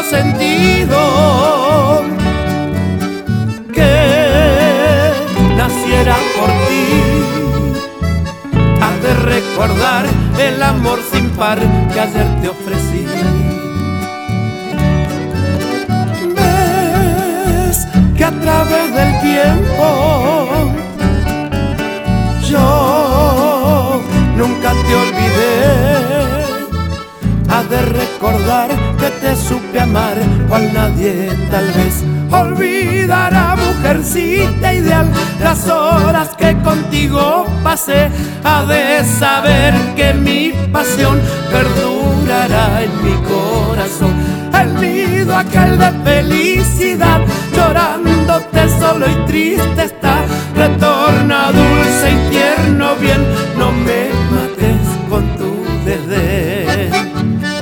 sentido que naciera por ti. Has de recordar el amor sin par que ayer te ofrecí. Ves que a través del tiempo yo nunca te olvidé. Has de recordar que te supe amar cual nadie tal vez olvidará, mujercita ideal, las horas que contigo pasé. Has de saber que mi pasión perdurará en mi corazón. El nido aquel de felicidad, llorándote solo y triste está. Retorna dulce y tierno bien, no me mates con tu desdén.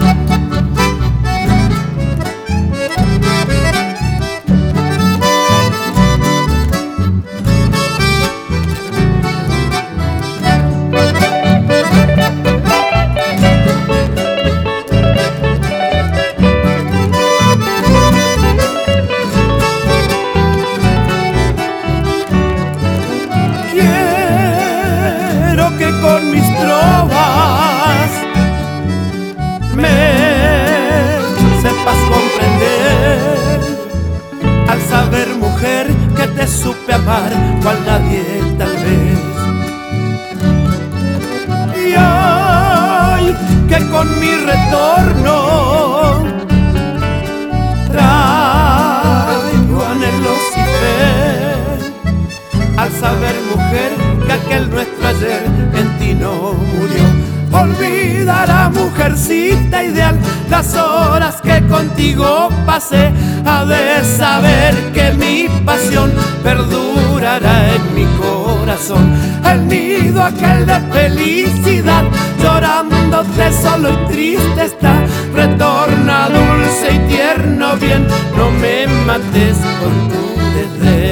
Que con mis trovas me sepas comprender, al saber, mujer, que te supe amar cual nadie tal vez. Y hoy que con mi retorno traigo anhelos y fe, al saber, mujer, que aquel nuestro ayer en ti no murió. Olvidará, mujercita ideal, las horas que contigo pasé. Ha de saber que mi pasión perdurará en mi corazón. El nido aquel de felicidad, llorándote solo y triste está. Retorna dulce y tierno bien, no me mates con tu desdén.